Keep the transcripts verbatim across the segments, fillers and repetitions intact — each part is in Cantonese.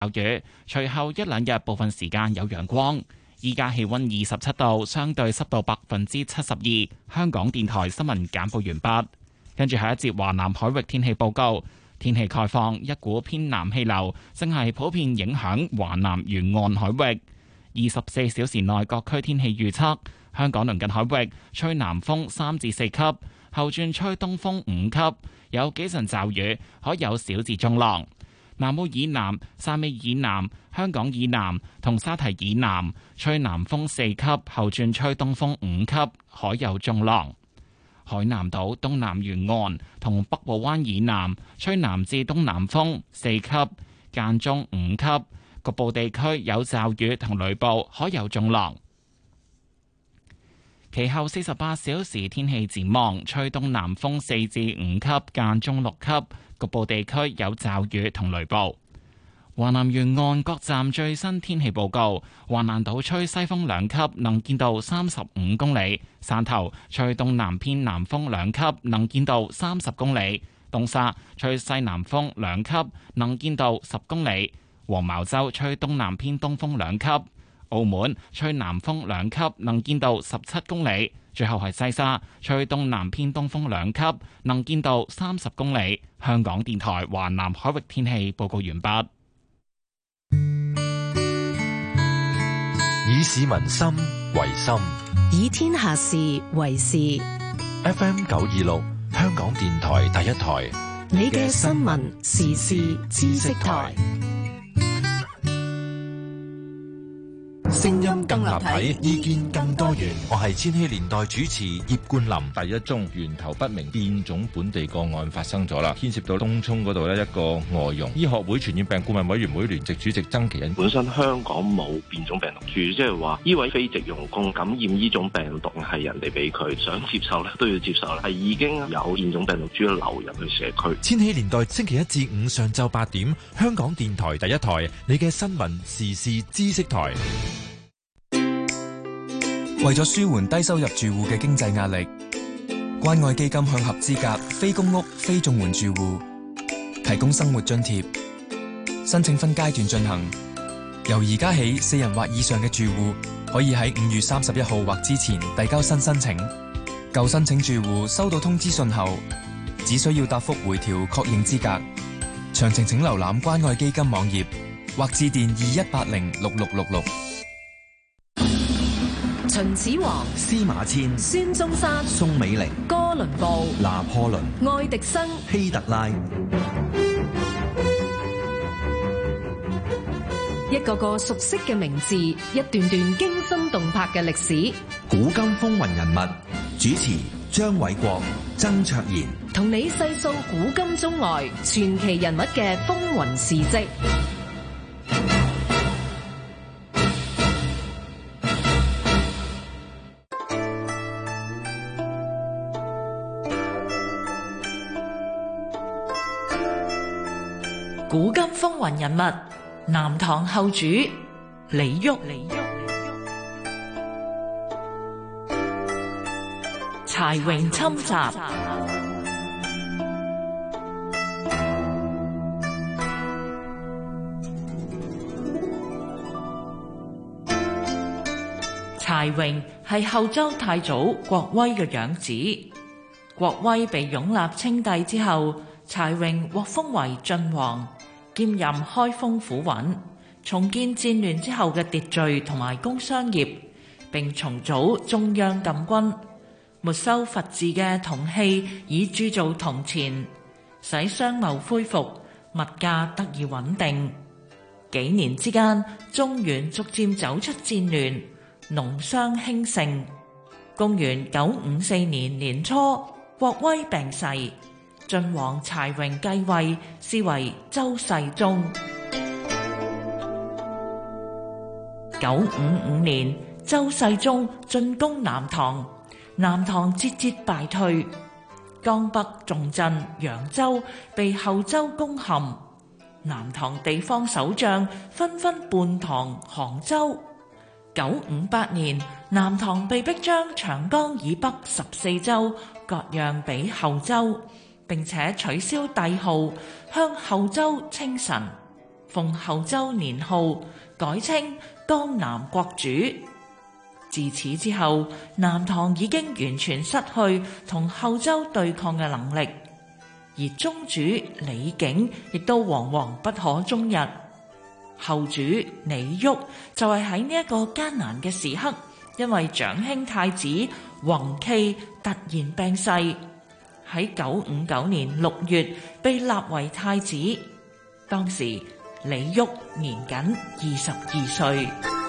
雨，隨後一兩日部分時間有陽光。依家氣溫二十七度，相對濕度百分之七十二。香港電台新聞簡報完畢。跟住下一節華南海域天氣報告。天氣概況，一股偏南氣流正係普遍影響華南沿岸海域。二十四小時內各區天氣預測：香港鄰近海域吹南風三至四級，後轉吹東風五級，有幾陣驟雨，可有小至中浪。南澳以南、汕尾以南、香港以南同沙堤以南吹南風四級，後轉吹東風五級，可有中浪。海南島東南沿岸同北部灣以南吹南至東南風四級，間中五級，局部地區有驟雨同雷暴，可有中浪。其後四十八小時天氣展望，吹東南風四至五級，間中六級，局部地區有驟雨同雷暴。華南沿岸各站最新天氣報告：華南島吹西風兩級，能見度三十五公里；汕頭吹東南偏南風兩級，能見度三十公里；東沙吹西南風兩級，能見度十公里；黃茅洲吹東南偏東風兩級；澳門吹南風兩級，能見度十七公里；最後係西沙吹東南偏東風兩級，能見度三十公里。香港電台華南海域天氣報告完畢。 以市民心為心， 以天下事為事。 F M 九二六，香港電台第一台， 你嘅新聞時事知識台。 聲音更立體，意見更多元。我係千禧年代主持葉冠霖。 第一宗源頭不明變種本地個案發生咗啦，牽涉到東涌嗰度呢一個外傭。醫學會傳染病顧問委員會聯席主席曾其恩， 本身香港冇變種病毒株，即係話呢位非籍傭工感染呢種病毒係人哋俾佢，想接受咧都要接受啦，係已經有變種病毒株流入去社區。 千禧年代星期一至五上晝八點，香港電台第一台，你嘅新聞時事知識台。 為咗舒緩低收入住戶嘅經濟壓力，關愛基金向合資格非公屋、非綜援住戶提供生活津貼，申請分階段進行。由而家起，四人或以上嘅住戶可以喺五月三十一號或之前遞交新申請。舊申請住戶收到通知信後，只需要答覆回條確認資格。詳情請瀏覽關愛基金網頁或致電二一八零六六六六。 秦始皇、 司馬遷、 孫中山、 宋美齡、 哥倫布、 拿破崙、 愛迪生、 希特拉， 一個個熟悉嘅名字，一段段驚心動魄嘅歷史。 古今風雲人物，主持張偉國、曾卓賢， 同你細數古今中外傳奇人物嘅風雲事跡。 古今風雲人物，南唐後主李煜。李煜柴榮侵襲。柴榮係後周太祖郭威嘅養子。郭威被擁立稱帝之後，柴榮獲封為晉王，兼任開封府尹，重建戰亂之後嘅秩序同埋工商業，並重組中央禁軍，沒收佛寺嘅銅器，以鑄造銅錢，使商貿恢復，物價得以穩定。幾年之間，中原逐漸走出戰亂，農商興盛。公元九五四年年初，郭威病逝，晉王柴榮繼位，是為周世宗。九五五年，周世宗進攻南唐，南唐節節敗退，江北重鎮揚州被後周攻陷，南唐地方守將紛紛叛唐降州。九五八年，南唐被迫將長江以北十四州割讓俾後周，並且取消帝號，向後周稱臣。 奉後周年號，改稱江南國主。自此之後，南唐已經完全失去同後周對抗嘅能力，而宗主李景亦都惶惶不可終日。後主李煜就係喺呢一個艱難嘅時刻，因為長兄太子弘祺突然病逝，喺九五九年六月被立為太子。當時李煜年僅二十二歲。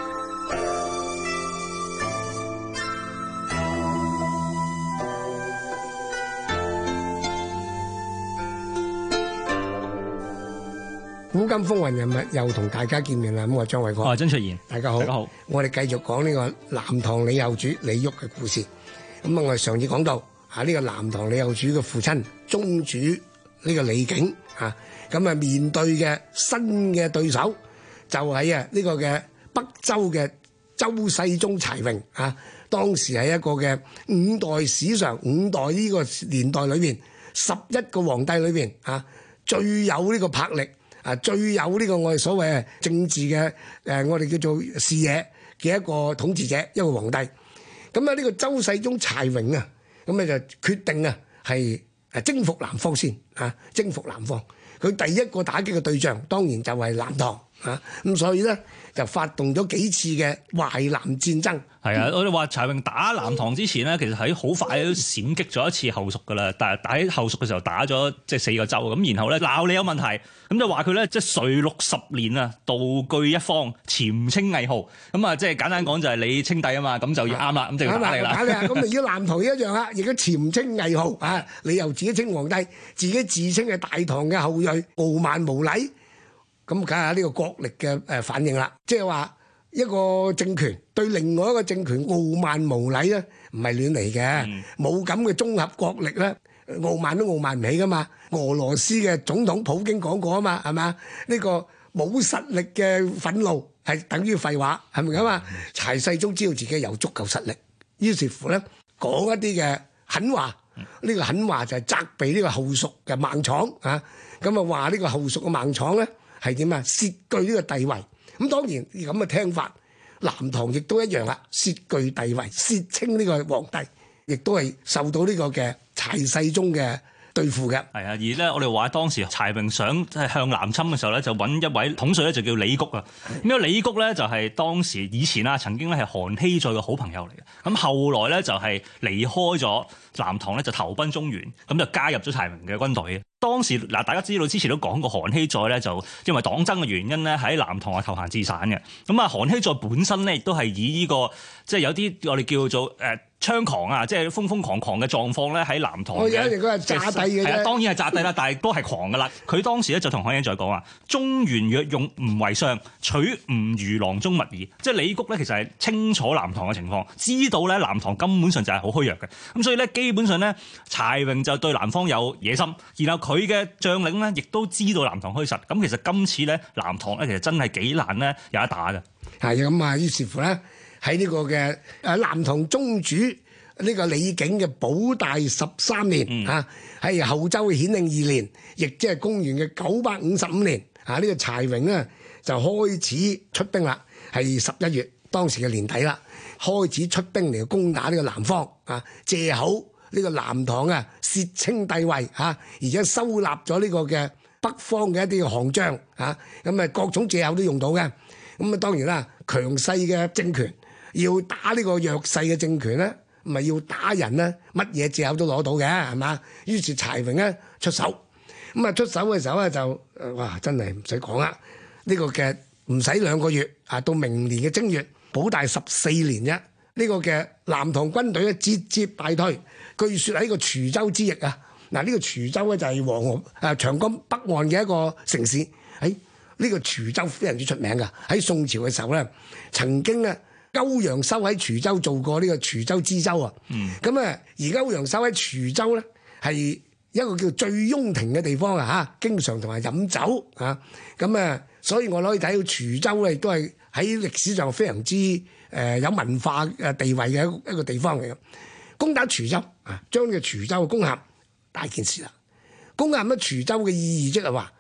古今風雲人物又同大家見面啦！咁我張偉國， 我係曾卓然， 大家好， 大家好。 我哋繼續講呢個南唐李後主李煜嘅故事。咁啊，我哋上次講到啊，呢個南唐李後主嘅父親宗主呢個李景啊，咁啊面對嘅新嘅對手就係啊呢個嘅北周嘅周世宗柴榮啊，當時係一個嘅五代史上五代呢個年代裏邊十一個皇帝裏邊啊最有呢個魄力。啊，最有呢個我哋所謂嘅政治嘅誒、呃，我哋叫做視野嘅一個統治者，一個皇帝。咁啊，呢個周世宗柴榮啊，咁咧就決定啊，係誒征服南方先啊，征服南方。佢第一個打擊嘅對象當然就係南唐啊，咁所以咧就發動咗幾次嘅淮南戰爭。 係啊，我哋話柴榮打南唐之前咧，其實喺好快都閃擊咗一次後蜀噶啦，但係打喺後蜀嘅時候打咗即係四個州咁，然後咧鬧你有問題，咁就話佢咧即係垂六十年啊，道據一方，潛稱魏號，咁啊即係簡單講就係你稱帝啊嘛，咁就要啱啦，咁就要打你啦。 咁啊，如果南唐一樣啊，亦都潛稱魏號啊，你又自己稱皇帝，自己自稱係大唐嘅後裔，傲慢無禮，咁梗係呢個國力嘅誒反應啦，即係話。一個政權對另外一個政權傲慢無禮咧，唔係亂嚟嘅，冇咁嘅綜合國力咧，傲慢都傲慢唔起噶嘛。俄羅斯嘅總統普京講過啊嘛，係嘛？呢個冇實力嘅憤怒係等於廢話，係咪咁啊？柴世宗知道自己有足夠實力，於是乎咧講一啲嘅狠話，呢個狠話就係責備呢個後蜀嘅孟昶啊，咁啊話呢個後蜀嘅孟昶咧係點啊？竊據呢個帝位。咁當然咁嘅聽法，南唐亦都一樣啦，竊據帝位，竊稱呢個皇帝，亦都係受到呢個嘅柴世宗嘅對付嘅。 係啊，而咧我哋話當時柴榮想向南侵嘅時候咧，就揾一位統帥咧，就叫李谷啊。咁呢個李谷咧就係當時以前啊曾經咧係韓熙載嘅好朋友嚟嘅。咁後來咧就係離開咗南唐咧，就投奔中原，咁就加入咗柴榮嘅軍隊。當時嗱，大家知道之前都講過韓熙載咧，就因為黨爭嘅原因咧，喺南唐啊投閒自散嘅。咁啊，韓熙載本身咧亦都係以呢、這個即係有啲我哋叫做誒。呃猖狂啊！即係瘋瘋狂狂嘅狀況咧，喺南唐嘅。我有一個係詐帝嘅啫。係啊， 當然係詐帝啦，但係都係狂噶啦。佢當時咧就同韓熙載講話：中原若用吳為相，取吳如囊中物矣。即係李谷咧，其實係清楚南唐嘅情況，知道咧南唐根本上就係好虛弱嘅。咁所以咧，基本上咧，柴榮就對南方有野心，然後佢嘅將領咧，亦都知道南唐虛實。咁其實今次咧，南唐咧其實真係幾難咧有得打嘅。 係咁啊，於是乎咧。喺呢個嘅誒南唐宗主呢個李景嘅保大十三年嚇，喺、嗯啊、後周顯慶二年，亦即係公元嘅九百五十五年嚇，呢、啊這個柴榮咧就開始出兵啦，係十一月當時嘅年底啦，開始出兵嚟攻打呢個南方啊，借口呢個南唐啊竊稱帝位嚇、啊，而且收納咗呢個嘅北方嘅一啲嘅行將嚇，咁啊各種借口都用到嘅，咁啊當然啦，強勢嘅政權。要打呢個弱勢嘅政權咧，唔係要打人咧，乜嘢借口都攞到嘅，係嘛？於是柴榮咧出手，咁啊出手嘅時候咧就，哇！真係唔使講啦，呢個嘅唔使兩個月啊，到明年嘅正月，保大十四年啫，呢個嘅南唐軍隊咧節節敗退。據說喺個滁州之役啊，嗱呢個滁州咧就係黃河啊長江北岸嘅一個城市，喺呢個滁州非常之出名㗎。喺宋朝嘅時候咧，曾經咧。歐陽修喺滁州做過呢個滁州知州啊，咁啊、嗯，而歐陽修喺滁州咧係一個叫醉翁亭嘅地方啊，嚇，經常同人飲酒啊，咁啊，所以我可以睇到滁州咧，亦都係喺歷史上非常之誒、呃、有文化誒地位嘅一個地方嚟嘅。攻打滁州啊，將呢個滁州攻陷，大件事啦。攻陷咗滁州嘅意義即係話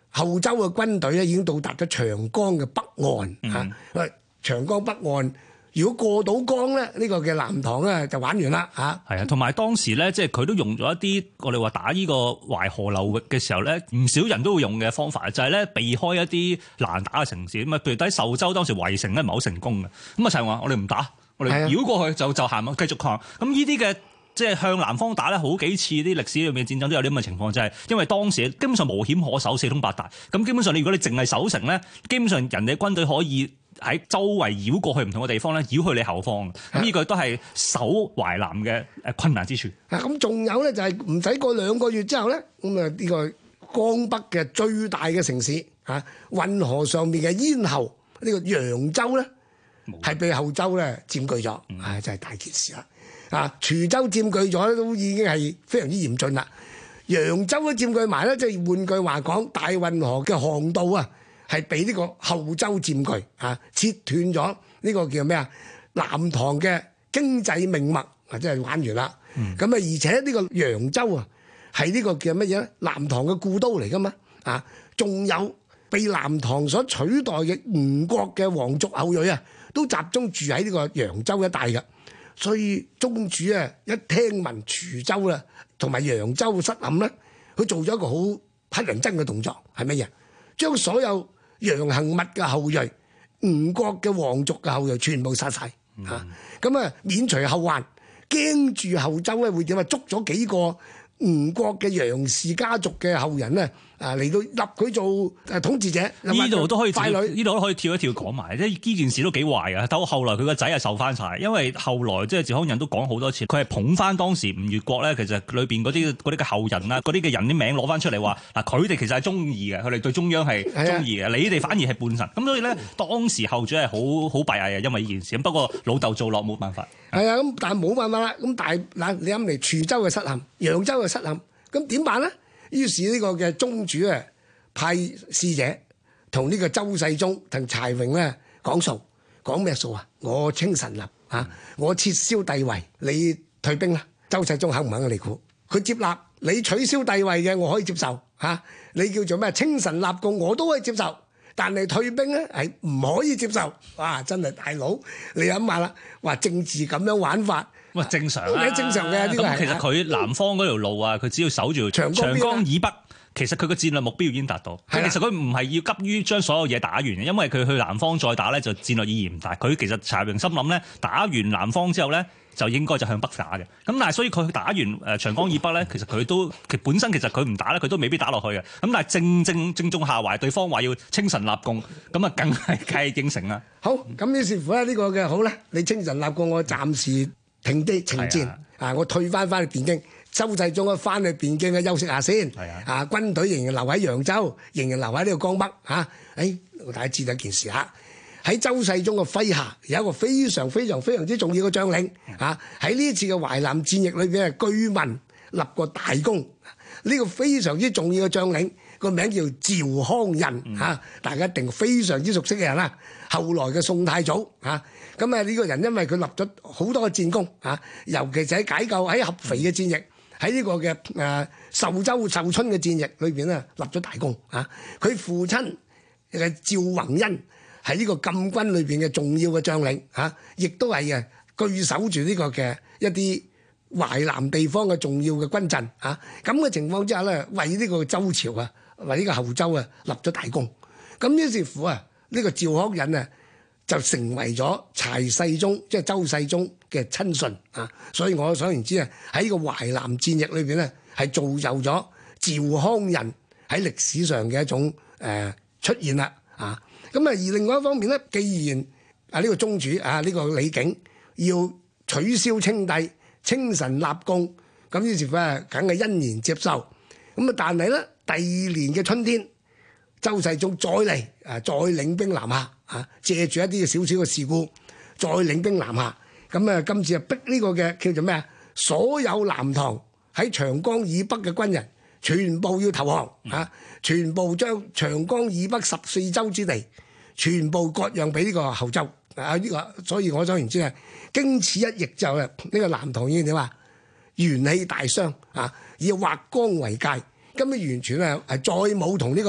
後周嘅軍隊咧已經到達咗長江嘅北岸嚇，因為、嗯、長江北岸。如果過到江咧，呢、這個嘅南唐咧就玩完啦嚇。 係啊，同埋當時咧，即係佢都用咗一啲我哋話打呢個淮河流域嘅時候咧，唔少人都會用嘅方法，就係、是、咧避開一啲難打嘅城市。咁啊，譬如喺壽州當時圍城咧唔係好成功嘅。咁啊，就係話我哋唔打，我哋繞過去就就行繼續抗。咁呢啲嘅即係向南方打咧，好幾次啲歷史裏面嘅戰爭都有啲咁嘅情況，就係、是、因為當時基本上無險可守，四通八達。咁基本上你如果你淨係守城咧，基本上人哋軍隊可以喺周圍繞過去唔同嘅地方咧，繞去你後方。咁呢個都係守淮南嘅誒困難之處。 啊，咁仲有咧就係唔使過兩個月之後咧，咁啊呢個江北嘅最大嘅城市啊，運河上面嘅咽喉呢個揚州咧，係被後周咧佔據咗，啊真係大件事啦！啊，滁州佔據咗都已經係非常之嚴峻啦，揚州都佔據埋咧，即係換句話講，大運河嘅航道啊，係俾呢個後周佔據啊，切斷咗呢個叫咩啊？南唐嘅經濟命脈啊，真係玩完啦。咁啊、嗯，而且呢個揚州啊，係呢個叫乜嘢咧？南唐嘅故都嚟噶嘛啊，仲有被南唐所取代嘅吳國嘅皇族後裔啊，都集中住喺呢個揚州一帶嘅。所以宗主啊，一聽聞滁州啦同埋揚州失陷咧，佢做咗一個好乞人憎嘅動作，係乜嘢？將所有楊行密嘅後裔、吳國嘅皇族嘅後裔全部殺晒，嚇，咁啊免除後患，驚住後周咧會點啊？捉咗幾個吳國嘅楊氏家族嘅後人咧，啊嚟到立佢做誒統治者。 呢度都可以快女， 呢度都可以跳一跳講埋，即係呢件事都幾壞嘅。到後來佢個仔係受翻晒，因為後來即係趙匡胤都講好多次，佢係捧翻當時吳越國咧，其實裏邊嗰啲嗰啲嘅後人啊，嗰啲嘅人啲名攞翻出嚟話，嗱佢哋其實係中意嘅，佢哋對中央係中意嘅，的你哋反而係叛臣。咁所以咧，當時後主係好好閉翳嘅，因為呢件事。不過老豆做落冇辦法。 係啊，咁但係冇辦法啦。咁但係嗱，你諗嚟滁州嘅失陷，揚州嘅失陷。咁點辦咧？於是呢個嘅宗主啊，派使者同呢個周世宗同柴榮咧講數，講咩數啊？我稱臣立啊，我撤銷帝位，你退兵啦。周世宗肯唔肯啊？你估佢接納你取消帝位嘅，我可以接受嚇、啊。你叫做咩？稱臣立貢，我都可以接受，但係退兵咧係唔可以接受。哇！真係大佬，你諗下啦，話政治咁樣玩法。 喂，正常啊， 正常嘅呢個係。咁其實佢南方嗰條路啊，佢只要守住長江以北，其實佢個戰略目標已經達到。其實佢唔係要急於將所有嘢打完嘅，因為佢去南方再打咧就戰略意義唔大。佢其實柴榮心諗咧，打完南方之後咧就應該就向北打嘅。咁但係所以佢打完誒長江以北咧，其實佢都其本身其實佢唔打咧，佢都未必打落去嘅。咁但係正正正中下懷，對方話要稱臣立貢，咁啊梗係梗係應承啦。 好，咁於是乎咧呢個嘅好咧，你稱臣立貢，我暫時停機停戰啊，啊！我退翻翻去汴京，周世宗啊翻去汴京嘅休息下先。係啊，啊軍隊仍然留喺揚州，仍然留喺呢個江北嚇。誒、啊哎，大家知道一件事嚇，喺周世宗嘅麾下有一個非常非常非常之重要嘅將領嚇，喺呢次嘅淮南戰役裏邊係據聞立過大功。呢、這個非常之重要嘅將領個名叫趙匡胤嚇，嗯、大家一定非常之熟悉嘅人啦。後來嘅宋太祖嚇。咁啊！呢個人因為佢立咗好多嘅戰功啊，尤其是喺解救喺合肥嘅戰役，喺呢個嘅誒壽州壽春嘅戰役裏邊咧立咗大功啊！佢父親嘅趙宏恩係呢個禁軍裏邊嘅重要嘅將領啊，亦都係啊據守住呢個嘅一啲淮南地方嘅重要嘅軍陣啊！咁嘅情況之下咧，為呢個周朝啊，為呢個後周啊立咗大功。咁於是乎啊，呢個趙匡胤啊，就成為咗柴世宗，即係周世宗嘅親信啊！所以我想而知啊，喺呢個淮南戰役裏邊咧，係造就咗趙匡胤喺歷史上嘅一種誒、呃、出現啦啊！咁啊，而另外一方面咧，既然啊呢個宗主啊呢個李景要取消稱帝、稱臣立貢，咁於是乎啊，梗係欣然接受。咁啊，但係咧第二年嘅春天，周世宗再嚟啊，再領兵南下。啊！借住一啲嘅少少嘅事故，再領兵南下，咁啊今次啊逼呢個嘅叫做咩啊？所有南唐喺長江以北嘅軍人，全部要投降啊！全部將長江以北十四州之地，全部割讓俾呢個後周啊！呢個所以我想言之啊，經此一役之後咧，呢個南唐已經點啊？元氣大傷啊！以劃江為界，根本完全啊係再冇同呢個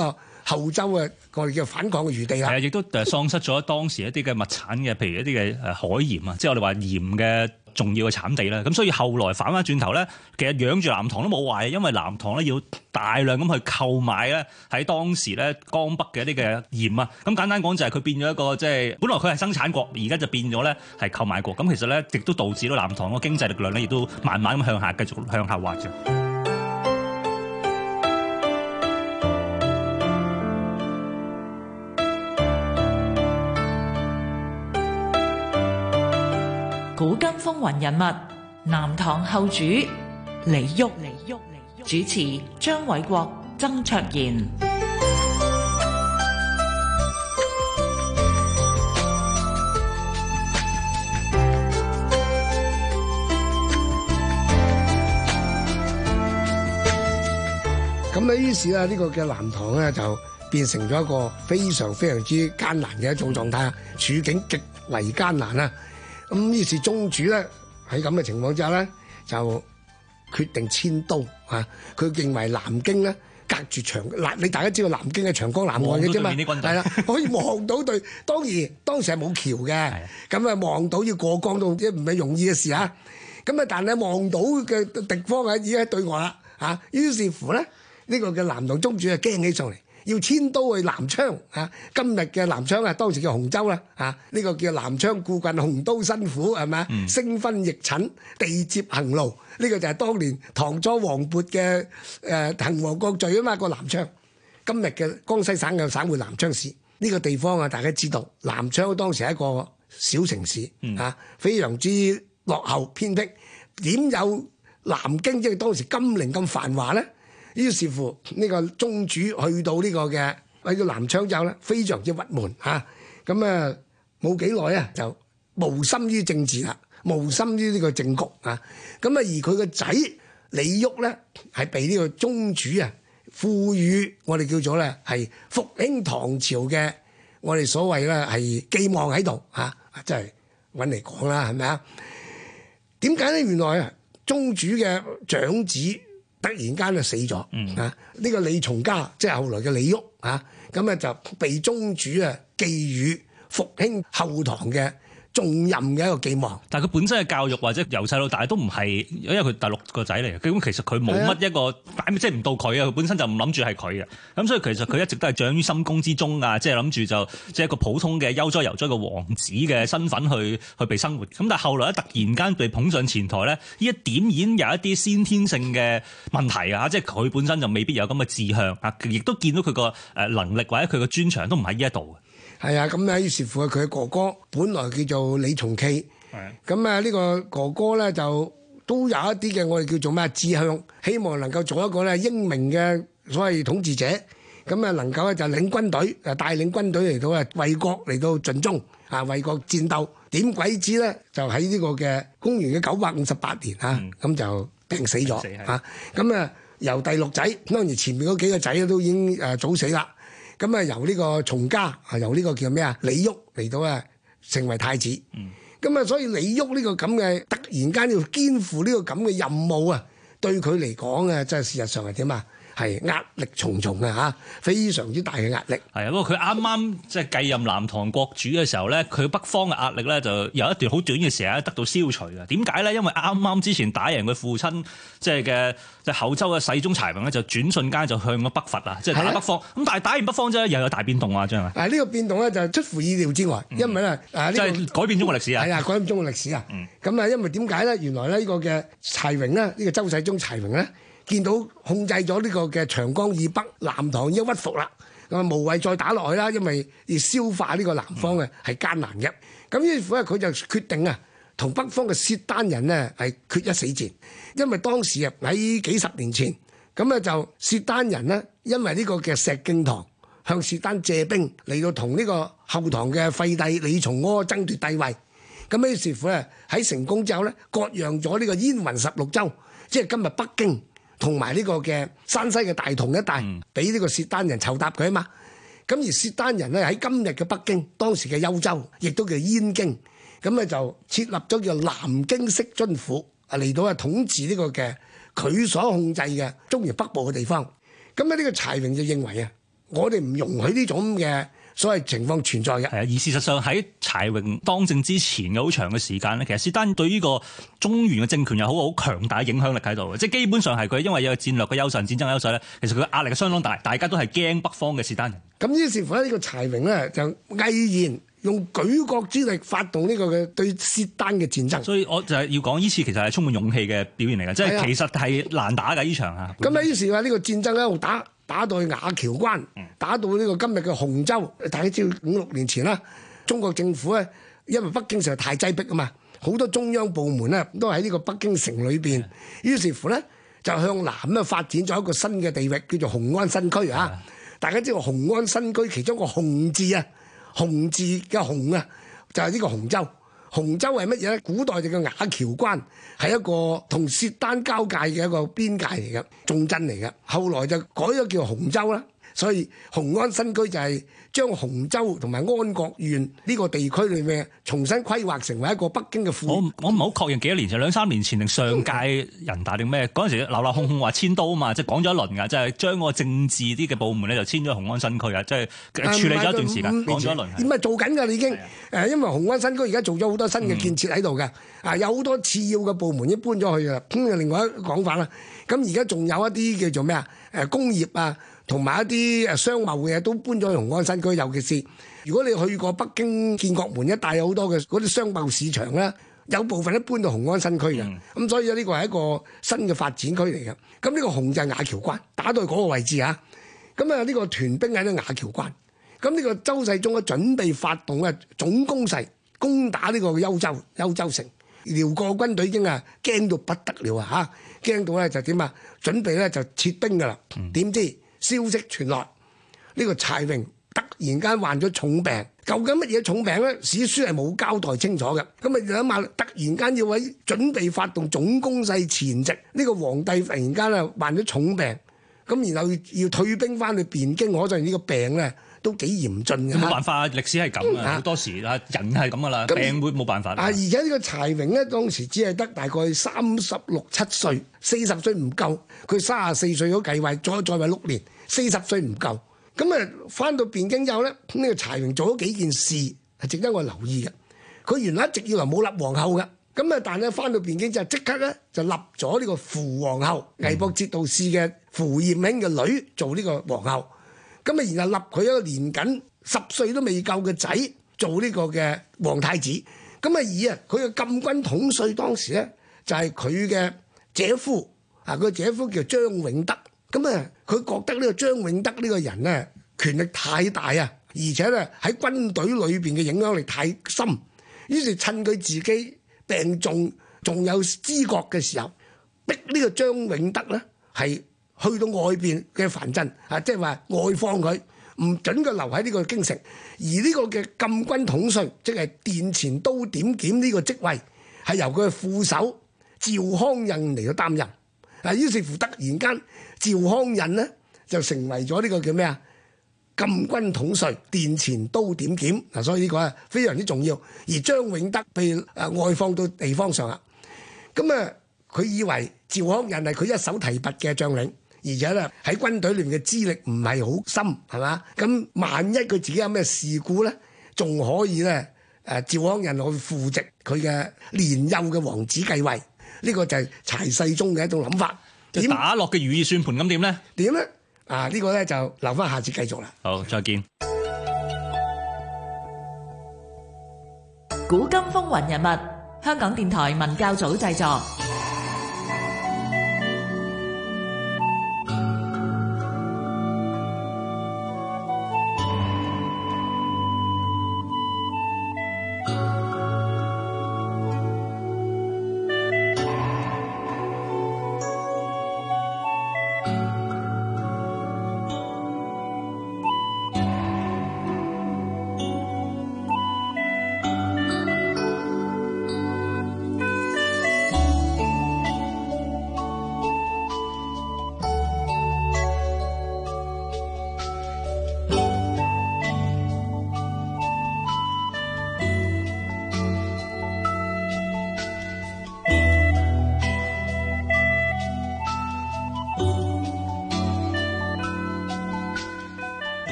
後周嘅我哋叫反抗嘅餘地啦。 係啊，亦都誒喪失咗當時一啲嘅物產嘅，譬如一啲嘅誒海鹽啊，即係我哋話鹽嘅重要嘅產地啦。咁所以後來反翻轉頭咧，其實養住南唐都冇壞，因為南唐咧要大量咁去購買咧喺當時咧江北嘅一啲嘅鹽啊。咁簡單講就係佢變咗一個即係本來佢係生產國，而家就變咗咧係購買國。咁其實咧亦都導致到南唐個經濟力量咧亦都慢慢咁向下繼續向下滑嘅。 古今風雲人物，南唐後主李煜，主持張偉國、曾卓賢。 咁咧，於是咧呢個嘅南唐咧就變成咗一個非常非常之艱難嘅一種狀態，處境極為艱難啦。咁於是宗主咧喺咁嘅情況之下咧，就決定遷都啊！佢認為南京咧隔住長嗱，你大家知道南京係長江南岸嘅啫嘛，係啦，可以望到對。當然當時係冇橋嘅，咁啊望到要過江都即唔係容易嘅事啊！咁啊，但係望到嘅地方啊已經喺對外啦啊！於是乎咧，呢個嘅南唐宗主啊驚起上嚟。要遷都去南昌啊！今日嘅南昌啊，當時叫洪州啦啊！呢、這個叫南昌故郡洪都新府係咪？嗯、星分翼軫，地接衡廬，呢、這個就係當年唐初王勃嘅誒滕王閣序啊嘛！個南昌，今日嘅江西省嘅省會南昌市呢、這個地方啊，大家知道南昌當時係一個小城市、嗯、啊，非常之落後偏僻，點有南京即係當時金陵咁繁華咧？於是乎，呢、這個宗主去到呢個嘅去到南昌之後咧，非常之鬱悶嚇。咁啊冇幾耐啊，就無心於政治啦，無心於呢個政局啊。咁啊，而佢個仔李煜咧，係被呢個宗主啊賦予我哋叫做咧係復興唐朝嘅我哋所謂咧係寄望喺度嚇，即係揾嚟講啦，係咪啊？點解咧？原來啊，宗主嘅長子突然間就死咗、嗯、啊！呢、這個李從嘉即係後來嘅李煜啊，咁啊就被宗主啊寄予復興後唐嘅重任嘅一個寄望。 但係佢本身嘅教育或者由細到大都唔係，因為佢第六個仔嚟嘅，咁其實佢冇乜一個擺，即係唔到佢啊！佢本身就唔諗住係佢嘅，咁所以其實佢一直都係長於深宮之中啊！即係諗住就即係一個普通嘅悠哉游哉嘅王子嘅身份去去被生活。咁但係後來咧突然間被捧上前台咧，呢一點已經有一啲先天性嘅問題啊！即係佢本身就未必有咁嘅志向啊，亦都見到佢個誒能力或者佢個專長都唔喺呢一度。 係啊，咁咧於是乎佢嘅哥哥本來叫做李從祺，咁啊呢個哥哥咧就都有一啲嘅我哋叫做咩志向，希望能夠做一個咧英明嘅所謂統治者，咁啊能夠咧就領軍隊，誒帶領軍隊嚟到啊為國嚟到盡忠啊為國戰鬥。點鬼知咧就喺呢個嘅公元嘅九百五十八年啊，咁、嗯、就病死咗啊。咁啊由第六仔，當然前面嗰幾個仔都已經誒早死啦。咁啊，由呢個從嘉啊，由呢個叫咩啊，李煜嚟到啊，成為太子。咁啊、嗯，所以李煜呢個咁嘅突然間要肩負呢個咁嘅任務啊，對佢嚟講啊，真係事實上係點啊？係壓力重重啊！嚇，非常之大嘅壓力。 係啊，不過佢啱啱即係繼任南唐國主嘅時候咧，佢北方嘅壓力咧就有一段好短嘅時間得到消除嘅。點解咧？因為啱啱之前打贏佢父親即係嘅即係後周嘅世宗柴榮咧，就轉瞬間就向咗北伐啊，即係打北方。咁的但係打完北方之後又有大變動啊，張啊！啊， 呢個變動咧就出乎意料之外，嗯、因為咧啊呢、這個即係改變中國歷史啊。 係啊，改變中國歷史啊。咁啊、嗯，因為點解咧？原來咧呢個嘅柴榮咧，呢、這個周世宗柴榮咧。見到控制咗呢個嘅長江以北，南唐已經屈服啦，咁啊無謂再打落去啦，因為要消化呢個南方嘅係艱難嘅。咁於是乎咧，佢就決定啊，同北方嘅契丹人呢係決一死戰。因為當時啊喺幾十年前，咁咧就契丹人呢，因為呢個嘅石敬瑭向契丹借兵嚟到同呢個後唐嘅廢帝李從珂爭奪帝位。咁於是乎咧喺成功之後咧，割讓咗呢個燕雲十六州，即係今日北京。同埋呢個嘅山西嘅大同一帶，俾呢個契丹人籌搭佢啊嘛。咁而契丹人咧喺今日嘅北京，當時嘅幽州，亦都叫燕京，咁咧就設立咗叫南京釋遵府，啊嚟到啊統治呢個嘅佢所控制嘅中原北部嘅地方。咁咧呢個柴榮就認為啊， 我哋唔容許呢種嘅所謂情況存在嘅。 係啊，而事實上喺柴榮當政之前嘅好長嘅時間咧，其實薛丹對呢個中原嘅政權有好好強大嘅影響力喺度嘅，即係基本上係佢因為有戰略嘅優勢、戰爭嘅優勢咧，其實佢嘅壓力係相當大，大家都係驚北方嘅薛丹人。 咁於是乎咧，呢個柴榮咧就毅然用舉國之力發動呢個嘅對薛丹嘅戰爭。 所以我就係要講呢次其實係充滿勇氣嘅表現嚟嘅，即係其實係難打嘅呢場嚇。 咁啊，於是話呢個戰爭一路打打到去瓦橋關，打到呢個今日嘅洪州。大家知道五六年前啦，中國政府咧因為北京實在太擠迫啊嘛，好多中央部門咧都喺呢個北京城裏邊，於是乎咧就向南咧發展咗一個新嘅地域，叫做雄安新區啊。大家知道雄安新區其中一個雄字啊，雄字嘅雄啊，就係呢個洪州。洪州係乜嘢咧？古代就叫瓦橋關，係一個同薛丹交界嘅一個邊界嚟嘅重鎮嚟嘅。後來就改咗叫洪州啦。所以雄安新區就係將洪州同埋安國縣呢個地區裏面重新規劃成為一個北京嘅副。 我我唔係好確認幾多年前，兩三年前定上屆人大定咩？嗰陣時鬧鬧哄哄話遷都啊嘛，即係講咗一輪㗎，即係將個政治啲嘅部門咧就遷咗雄安新區啊，即係處理咗一段時間，講咗一輪。 點解做緊㗎？你已經誒，因為雄安新區而家做咗好多新嘅建設喺度嘅，啊、嗯、有好多次要嘅部門已經搬咗去㗎啦。咁另外一個講法啦，咁而家仲有一啲叫做咩啊？誒工業啊。同埋一啲誒商貿嘅嘢都搬咗去雄安新區，尤其是如果你去過北京建國門一帶有好多嘅嗰啲商貿市場咧，有部分都搬到雄安新區嘅。咁、嗯、所以呢個係一個新嘅發展區嚟嘅。咁呢個雄就係瓦橋關，打到去嗰個位置嚇。咁啊呢個屯兵喺呢瓦橋關。咁呢個周世宗咧準備發動嘅總攻勢，攻打呢個幽州幽州城。遼國軍隊已經啊驚到不得了啊嚇，驚到咧就點啊？準備咧就撤兵㗎啦。點、嗯、知？消息傳來，呢、這個柴榮突然間患咗重病，究竟乜嘢重病咧？史書係冇交代清楚嘅。咁啊諗下，突然間要喺準備發動總攻勢前夕，呢、這個皇帝突然間啊患咗重病，咁然後要退兵翻去汴京，可能呢個病咧都幾嚴峻嘅。 冇辦法，歷史係咁啊，好多時啊人係咁噶啦，病會冇辦法。啊，而且呢個柴榮咧當時只係得大概三十六七歲，四十歲唔夠，佢三十四歲都繼位，再再位六年。四十歲唔夠，咁啊翻到汴京之後咧，呢、這個柴榮做咗幾件事係值得我留意嘅。佢原來一直以來冇立皇后嘅，咁啊但係翻到汴京之後即刻咧就立咗呢個扶皇后，魏博節度使嘅扶艷興嘅女做呢個皇后。咁啊然後立佢一個年僅十歲都未夠嘅仔做呢個嘅皇太子。咁啊以啊佢嘅禁軍統帥當時咧就係佢嘅姐夫啊，佢姐夫叫張永德。咁啊，佢覺得呢個張永德呢個人咧權力太大啊，而且咧喺軍隊裏邊嘅影響力太深，於是趁佢自己病重仲有知覺嘅時候，逼呢個張永德咧係去到外邊嘅藩鎮啊，即係話外放佢，唔準佢留喺呢個京城。而呢個嘅禁軍統帥，即係殿前都點檢呢個職位，係由佢嘅副手趙匡胤嚟到擔任。啊，於是乎突然間，趙匡胤呢就成為咗呢個叫咩啊？禁軍統帥、殿前都點檢嗱，所以呢個啊非常之重要。而張永德被誒外放到地方上啦，咁啊佢以為趙匡胤係佢一手提拔嘅將領，而且咧喺軍隊裏面嘅資歷唔係好深，係嘛？咁萬一佢自己有咩事故咧，仲可以咧誒趙匡胤去扶植佢嘅年幼嘅王子繼位。呢個就係柴世宗嘅一種諗法， 就打落嘅如意算盤咁點咧？ 點咧？啊，呢個咧就留翻下次繼續啦。 好，再見。 古今風雲人物，香港電台文教組製作。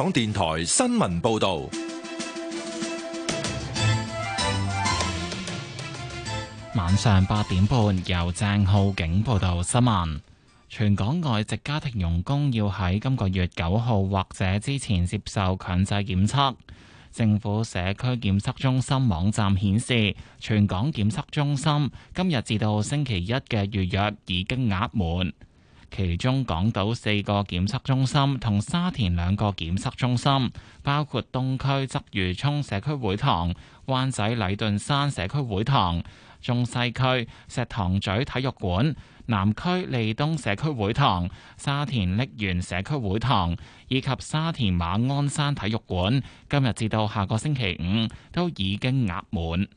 港電台新聞報道。 晚上八點半，由鄭浩景報道新聞。全港外籍家庭傭工要喺今個月九號或者之前接受強制檢測。政府社區檢測中心網站顯示，全港檢測中心今日至到星期一嘅預約已經額滿。其中港島四個檢測中心同沙田兩個檢測中心，包括東區鰂魚涌社區會堂、灣仔禮頓山社區會堂、中西區石塘咀體育館、南區利東社區會堂、沙田瀝源社區會堂以及沙田馬鞍山體育館，今日至到下個星期五都已經額滿。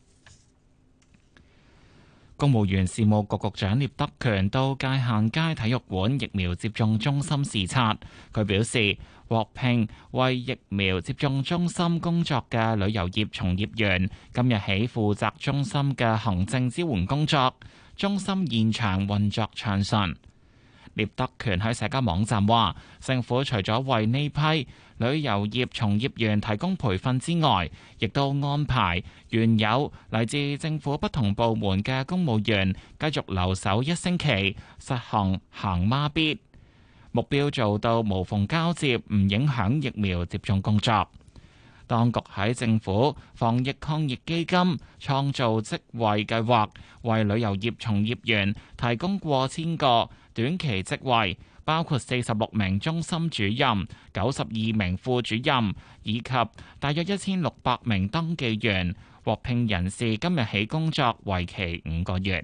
公務員事務局局長聶德權到界限街體育館疫苗接種中心視察，佢表示獲聘為疫苗接種中心工作嘅旅遊業從業員，今日起負責中心嘅行政支援工作，中心現場運作暢順。聶德權喺社交網站話，政府除咗為呢批旅遊業從業員提供培訓之外，亦都安排原有嚟自政府不同部門嘅公務員繼續留守一星期，實行行孖必，目標做到無縫交接，唔影響疫苗接種工作。當局喺政府防疫抗疫基金創造職位計劃，為旅遊業從業員提供過千個短期職位，包括四十六名中心主任、九十二名副主任以及大約一千六百名登記員。獲聘人士今日起工作，為期五個月。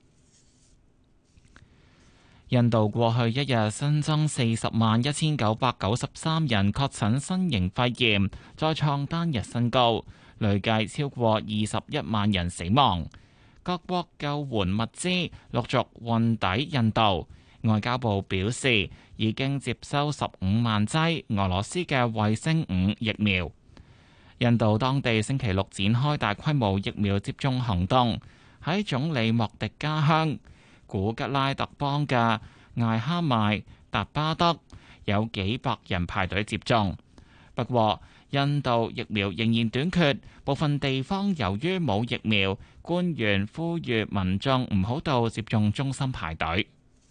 印度過去一日新增四十萬一千九百九十三人確診新型肺炎，再創單日新高，累計超過二十一萬人死亡。各國救援物資陸續運抵印度。外交部表示，已經接收十五萬劑俄羅斯嘅衛星五疫苗。印度當地星期六展開大規模疫苗接種行動，喺總理莫迪家鄉古吉拉特邦嘅艾哈邁達巴德有幾百人排隊接種。不過，印度疫苗仍然短缺，部分地方由於冇疫苗，官員呼籲民眾唔好到接種中心排隊。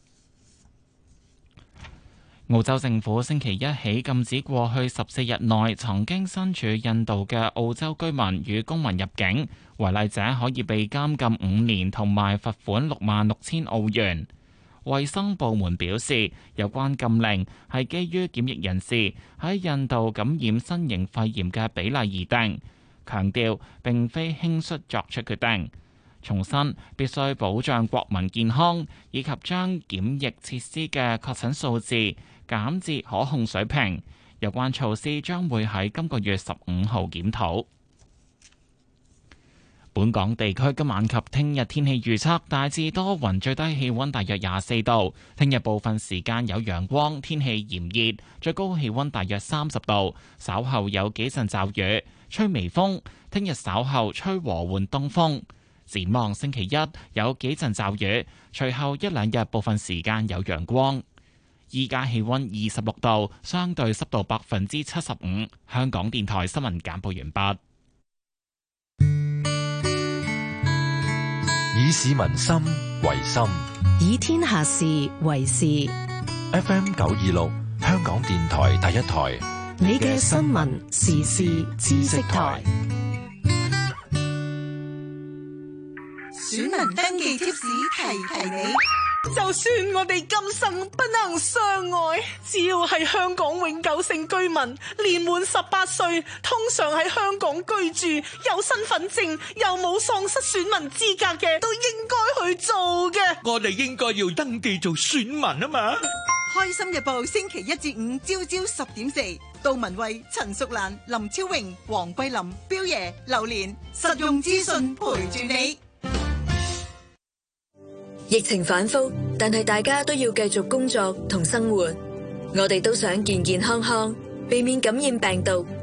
澳洲政府星期一起禁止過去十四日內曾經身處印度嘅澳洲居民與公民入境，違例者可以被監禁五年同埋罰款六萬六千澳元。衛生部門表示，有關禁令係基於檢疫人士喺印度感染新型肺炎嘅比例而定，強調並非輕率作出決定。重申必須保障國民健康，以及將檢疫設施嘅確診數字減至可控水平。有關措施將會喺今個月十五號檢討。本港地區今晚及聽日天氣預測大致多雲，最低氣溫大約廿四度。聽日部分時間有陽光，天氣炎熱，最高氣溫大約三十度。稍後有幾陣驟雨，吹微風。聽日稍後吹和緩東風。展望星期一有幾陣驟雨，隨後一兩日部分時間有陽光。依家氣溫二十六度，相對濕度百分之七十五。香港電台新聞簡報完畢。 以市民心為心， 以天下事為事。 F M 九二六，香港電台第一台， 你嘅新聞時事知識台。 選民登記貼士提提你，就算我哋今生不能相愛，只要係香港永久性居民，年滿十八歲，通常喺香港居住，有身份證又冇喪失選民資格嘅，都應該去做嘅。 我哋應該要登記做選民啊嘛！ 開心日報星期一至五朝朝十點四，杜文蔚、陳淑蘭、林超榮、黃桂林、彪爺、榴蓮，實用資訊陪住你。 疫情反覆，但係大家都要繼續工作同生活。我哋都想健健康康，避免感染病毒，